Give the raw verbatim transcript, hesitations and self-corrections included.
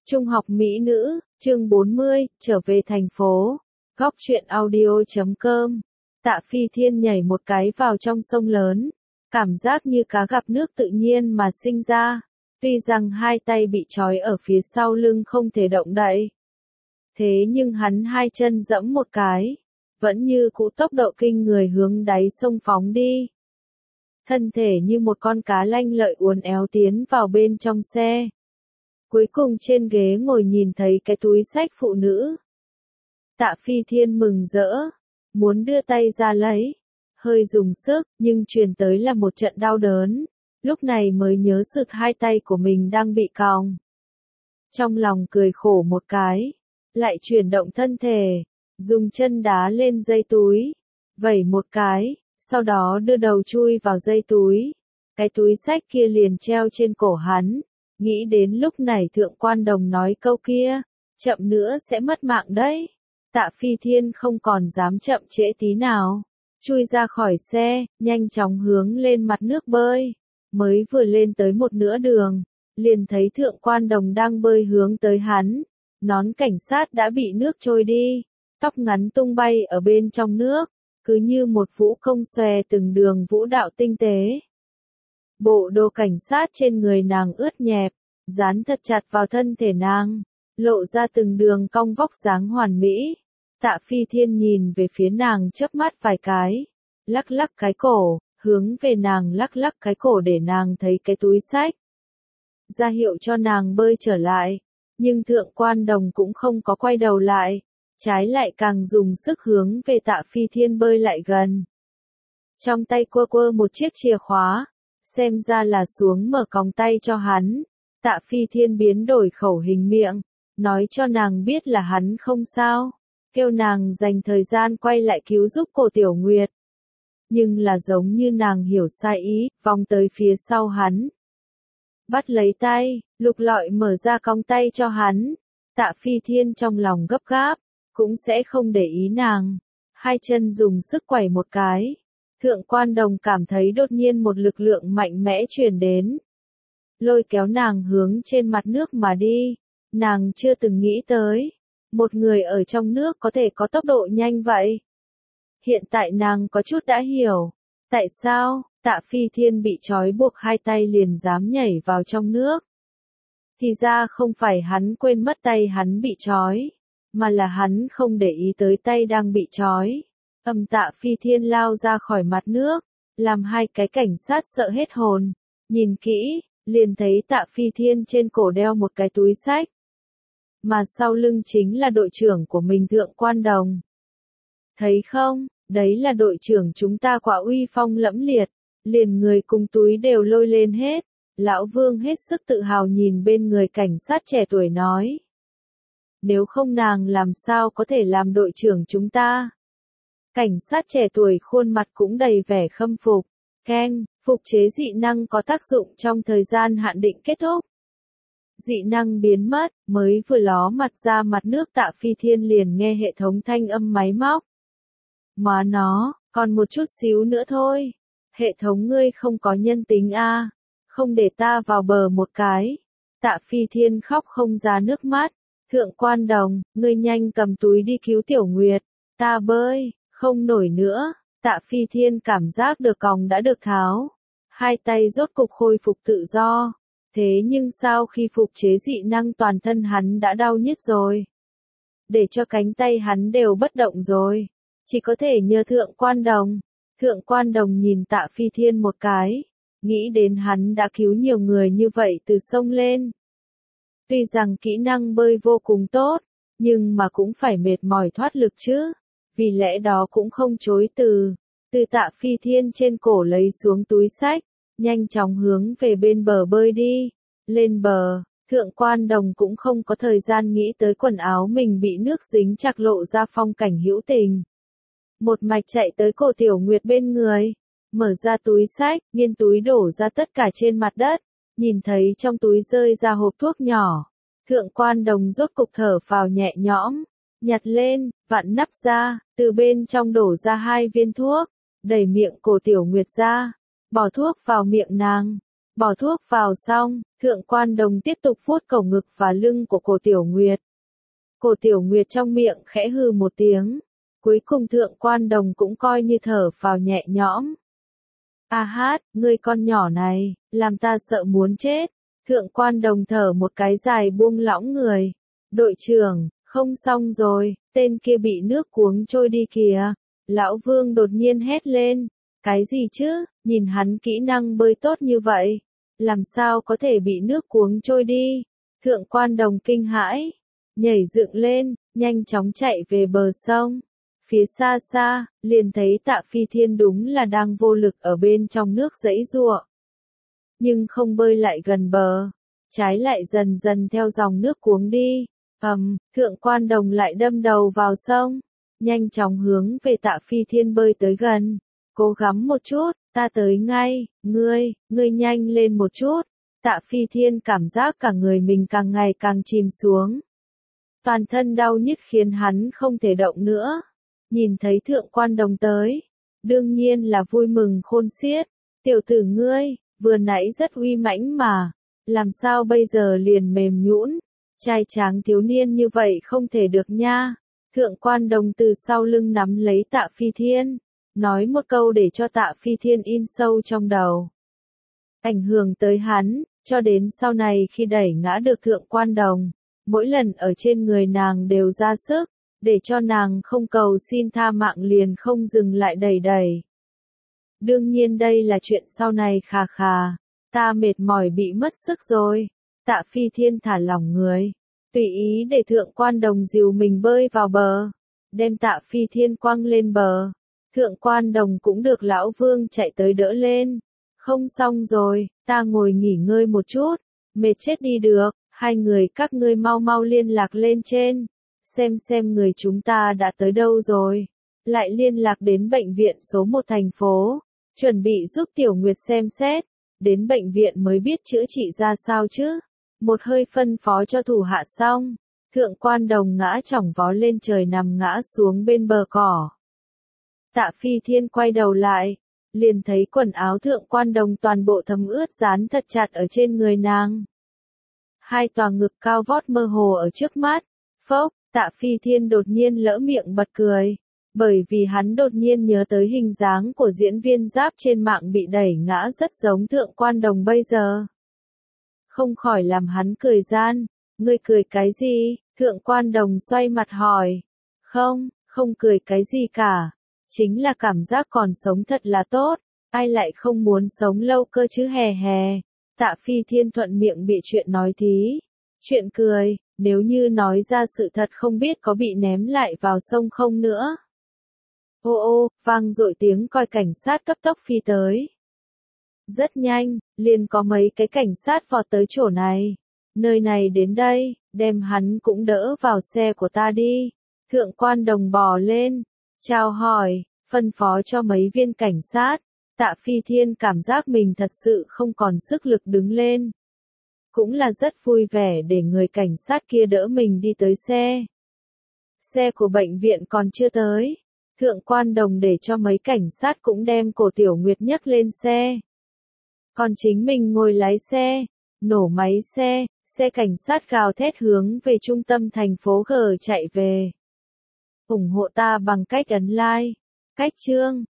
Trung học mỹ nữ, chương bốn mươi, trở về thành phố. Góc truyện audio chấm com. Tạ Phi Thiên nhảy một cái vào trong sông lớn. Cảm giác như cá gặp nước tự nhiên mà sinh ra. Tuy rằng hai tay bị trói ở phía sau lưng không thể động đậy. Thế nhưng hắn hai chân giẫm một cái. Vẫn như cũ tốc độ kinh người hướng đáy sông phóng đi. Thân thể như một con cá lanh lợi uốn éo tiến vào bên trong xe. Cuối cùng trên ghế ngồi nhìn thấy cái túi xách phụ nữ. Tạ Phi Thiên mừng rỡ, muốn đưa tay ra lấy, hơi dùng sức, nhưng truyền tới là một trận đau đớn, lúc này mới nhớ sực hai tay của mình đang bị còng. Trong lòng cười khổ một cái, lại chuyển động thân thể, dùng chân đá lên dây túi, vẩy một cái, sau đó đưa đầu chui vào dây túi, cái túi xách kia liền treo trên cổ hắn. Nghĩ đến lúc này Thượng Quan Đồng nói câu kia, chậm nữa sẽ mất mạng đấy. Tạ Phi Thiên không còn dám chậm trễ tí nào, chui ra khỏi xe, nhanh chóng hướng lên mặt nước bơi. Mới vừa lên tới một nửa đường, liền thấy Thượng Quan Đồng đang bơi hướng tới hắn. Nón cảnh sát đã bị nước trôi đi, tóc ngắn tung bay ở bên trong nước, cứ như một vũ công xòe từng đường vũ đạo tinh tế. Bộ đồ cảnh sát trên người nàng ướt nhẹp, dán thật chặt vào thân thể nàng, lộ ra từng đường cong vóc dáng hoàn mỹ. Tạ Phi Thiên nhìn về phía nàng chớp mắt vài cái, lắc lắc cái cổ, hướng về nàng lắc lắc cái cổ để nàng thấy cái túi xách. Ra hiệu cho nàng bơi trở lại, nhưng Thượng Quan Đồng cũng không có quay đầu lại, trái lại càng dùng sức hướng về Tạ Phi Thiên bơi lại gần. Trong tay quơ quơ một chiếc chìa khóa, xem ra là xuống mở còng tay cho hắn. Tạ Phi Thiên biến đổi khẩu hình miệng, nói cho nàng biết là hắn không sao, kêu nàng dành thời gian quay lại cứu giúp cô Tiểu Nguyệt. Nhưng là giống như nàng hiểu sai ý, vòng tới phía sau hắn. Bắt lấy tay, lục lọi mở ra còng tay cho hắn. Tạ Phi Thiên trong lòng gấp gáp, cũng sẽ không để ý nàng. Hai chân dùng sức quẩy một cái. Thượng Quan Đồng cảm thấy đột nhiên một lực lượng mạnh mẽ truyền đến. Lôi kéo nàng hướng trên mặt nước mà đi. Nàng chưa từng nghĩ tới, một người ở trong nước có thể có tốc độ nhanh vậy. Hiện tại nàng có chút đã hiểu, tại sao Tạ Phi Thiên bị trói buộc hai tay liền dám nhảy vào trong nước. Thì ra không phải hắn quên mất tay hắn bị trói, mà là hắn không để ý tới tay đang bị trói. Âm Tạ Phi Thiên lao ra khỏi mặt nước, làm hai cái cảnh sát sợ hết hồn. Nhìn kỹ, liền thấy Tạ Phi Thiên trên cổ đeo một cái túi xách. Mà sau lưng chính là đội trưởng của mình Thượng Quan Đồng. Thấy không, đấy là đội trưởng chúng ta quả uy phong lẫm liệt, liền người cùng túi đều lôi lên hết. Lão Vương hết sức tự hào nhìn bên người cảnh sát trẻ tuổi nói. Nếu không nàng làm sao có thể làm đội trưởng chúng ta. Cảnh sát trẻ tuổi khuôn mặt cũng đầy vẻ khâm phục. Keng, phục chế dị năng có tác dụng trong thời gian hạn định kết thúc. Dị năng biến mất, mới vừa ló mặt ra mặt nước Tạ Phi Thiên liền nghe hệ thống thanh âm máy móc. Má nó, còn một chút xíu nữa thôi. Hệ thống ngươi không có nhân tính a, à, không để ta vào bờ một cái. Tạ Phi Thiên khóc không ra nước mắt. Thượng Quan Đồng, ngươi nhanh cầm túi đi cứu Tiểu Nguyệt. Ta bơi, không nổi nữa. Tạ Phi Thiên cảm giác được còng đã được tháo. Hai tay rốt cục khôi phục tự do. Thế nhưng sau khi phục chế dị năng toàn thân hắn đã đau nhức rồi. Để cho cánh tay hắn đều bất động rồi. Chỉ có thể nhờ Thượng Quan Đồng. Thượng Quan Đồng nhìn Tạ Phi Thiên một cái. Nghĩ đến hắn đã cứu nhiều người như vậy từ sông lên. Tuy rằng kỹ năng bơi vô cùng tốt, nhưng mà cũng phải mệt mỏi thoát lực chứ. Vì lẽ đó cũng không chối từ. Từ Tạ Phi Thiên trên cổ lấy xuống túi xách, nhanh chóng hướng về bên bờ bơi đi. Lên bờ, Thượng Quan Đồng cũng không có thời gian nghĩ tới quần áo mình bị nước dính chặt lộ ra phong cảnh hữu tình. Một mạch chạy tới cô Tiểu Nguyệt bên người, mở ra túi xách, nghiên túi đổ ra tất cả trên mặt đất, nhìn thấy trong túi rơi ra hộp thuốc nhỏ. Thượng Quan Đồng rốt cục thở phào nhẹ nhõm, nhặt lên, vặn nắp ra, từ bên trong đổ ra hai viên thuốc, đẩy miệng cô Tiểu Nguyệt ra, bỏ thuốc vào miệng nàng. Bỏ thuốc vào xong, Thượng Quan Đồng tiếp tục vuốt cầu ngực và lưng của cổ Tiểu Nguyệt. Cổ Tiểu Nguyệt trong miệng khẽ hừ một tiếng. Cuối cùng Thượng Quan Đồng cũng coi như thở phào nhẹ nhõm. A hát, ngươi con nhỏ này, làm ta sợ muốn chết. Thượng Quan Đồng thở một cái dài buông lỏng người. Đội trưởng, không xong rồi, tên kia bị nước cuống trôi đi kìa. Lão Vương đột nhiên hét lên. Cái gì chứ, nhìn hắn kỹ năng bơi tốt như vậy. Làm sao có thể bị nước cuống trôi đi? Thượng Quan Đồng kinh hãi. Nhảy dựng lên, nhanh chóng chạy về bờ sông. Phía xa xa, liền thấy Tạ Phi Thiên đúng là đang vô lực ở bên trong nước giãy giụa. Nhưng không bơi lại gần bờ, trái lại dần dần theo dòng nước cuống đi. Ầm, um, Thượng Quan Đồng lại đâm đầu vào sông, nhanh chóng hướng về Tạ Phi Thiên bơi tới gần. Cố gắng một chút, ta tới ngay, ngươi, ngươi nhanh lên một chút. Tạ Phi Thiên cảm giác cả người mình càng ngày càng chìm xuống. Toàn thân đau nhức khiến hắn không thể động nữa. Nhìn thấy Thượng Quan Đồng tới, đương nhiên là vui mừng khôn xiết. Tiểu tử ngươi, vừa nãy rất uy mãnh mà, làm sao bây giờ liền mềm nhũn? Trai tráng thiếu niên như vậy không thể được nha. Thượng Quan Đồng từ sau lưng nắm lấy Tạ Phi Thiên, nói một câu để cho Tạ Phi Thiên in sâu trong đầu. Ảnh hưởng tới hắn, cho đến sau này khi đẩy ngã được Thượng Quan Đồng, mỗi lần ở trên người nàng đều ra sức, để cho nàng không cầu xin tha mạng liền không dừng lại đẩy đẩy. Đương nhiên đây là chuyện sau này khà khà, ta mệt mỏi bị mất sức rồi. Tạ Phi Thiên thả lỏng người, tùy ý để Thượng Quan Đồng dìu mình bơi vào bờ, đem Tạ Phi Thiên quăng lên bờ. Thượng Quan Đồng cũng được Lão Vương chạy tới đỡ lên. Không xong rồi, ta ngồi nghỉ ngơi một chút, mệt chết đi được, hai người các ngươi mau mau liên lạc lên trên, xem xem người chúng ta đã tới đâu rồi. Lại liên lạc đến bệnh viện số một thành phố, chuẩn bị giúp Tiểu Nguyệt xem xét, đến bệnh viện mới biết chữa trị ra sao chứ. Một hơi phân phó cho thủ hạ xong, Thượng Quan Đồng ngã chỏng vó lên trời nằm ngã xuống bên bờ cỏ. Tạ Phi Thiên quay đầu lại, liền thấy quần áo Thượng Quan Đồng toàn bộ thấm ướt dán thật chặt ở trên người nàng. Hai tòa ngực cao vót mơ hồ ở trước mắt. Phốc, Tạ Phi Thiên đột nhiên lỡ miệng bật cười, bởi vì hắn đột nhiên nhớ tới hình dáng của diễn viên giáp trên mạng bị đẩy ngã rất giống Thượng Quan Đồng bây giờ. Không khỏi làm hắn cười gian. Ngươi cười cái gì? Thượng Quan Đồng xoay mặt hỏi. Không, không cười cái gì cả. Chính là cảm giác còn sống thật là tốt. Ai lại không muốn sống lâu cơ chứ hè hè. Tạ Phi Thiên thuận miệng bị chuyện nói thí. Chuyện cười, nếu như nói ra sự thật không biết có bị ném lại vào sông không nữa. Ô ô, vang dội tiếng còi cảnh sát cấp tốc phi tới. Rất nhanh, liền có mấy cái cảnh sát vọt tới chỗ này. Nơi này đến đây, đem hắn cũng đỡ vào xe của ta đi. Thượng Quan Đồng bò lên, chào hỏi, phân phó cho mấy viên cảnh sát. Tạ Phi Thiên cảm giác mình thật sự không còn sức lực đứng lên. Cũng là rất vui vẻ để người cảnh sát kia đỡ mình đi tới xe. Xe của bệnh viện còn chưa tới. Thượng Quan Đồng để cho mấy cảnh sát cũng đem cổ Tiểu Nguyệt nhấc lên xe. Còn chính mình ngồi lái xe, nổ máy xe, xe cảnh sát gào thét hướng về trung tâm thành phố G chạy về. Ủng hộ ta bằng cách ấn like, cách chương.